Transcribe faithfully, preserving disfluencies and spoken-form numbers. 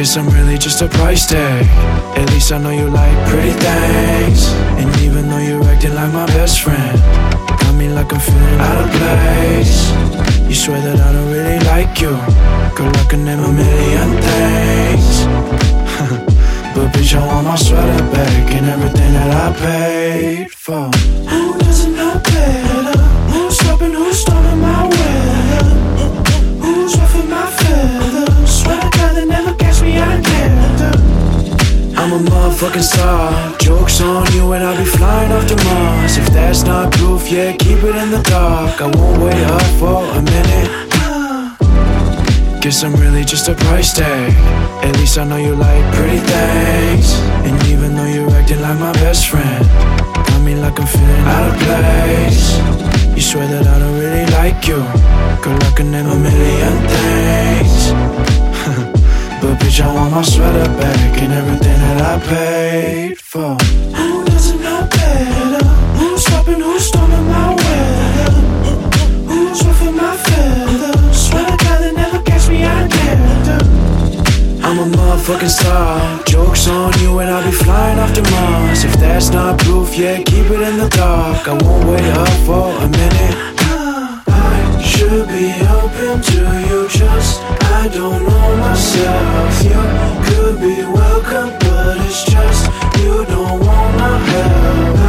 Guess I'm really just a price tag. At least I know you like pretty things. And even though you're acting like my best friend, got me like I'm feeling out of place. You swear that I don't really like you. Girl, I can name a million things. But bitch, I want my sweater back and everything that I paid for. Who doesn't know better? Who's stopping, who's storming my weather? Who's ruffling my feathers? Swear to God they never catch me out together. I'm a motherfucking star. Joke's on you and I'll be flying off to Mars. If that's not proof, yeah, keep it in the dark. I won't wait up for a minute. Guess I'm really just a price tag. At least I know you like pretty things. And even though you're acting like my best friend, got me like I'm feeling out of place. You swear that I don't really like you. Girl, I can name a million things. But bitch, I want my sweater back and everything that I paid for. Who doesn't know better? Who's stopping, who's storming my weather? Who's ruffling my feathers? Swear to God they never catch me out together. I'm a motherfucking star. Joke's on you and I'll be flying off to Mars. If that's not proof, yeah, keep it in the dark. I won't wait up for a minute. I should be open to you, just I don't know myself. You could be welcome, but it's just you don't want my help.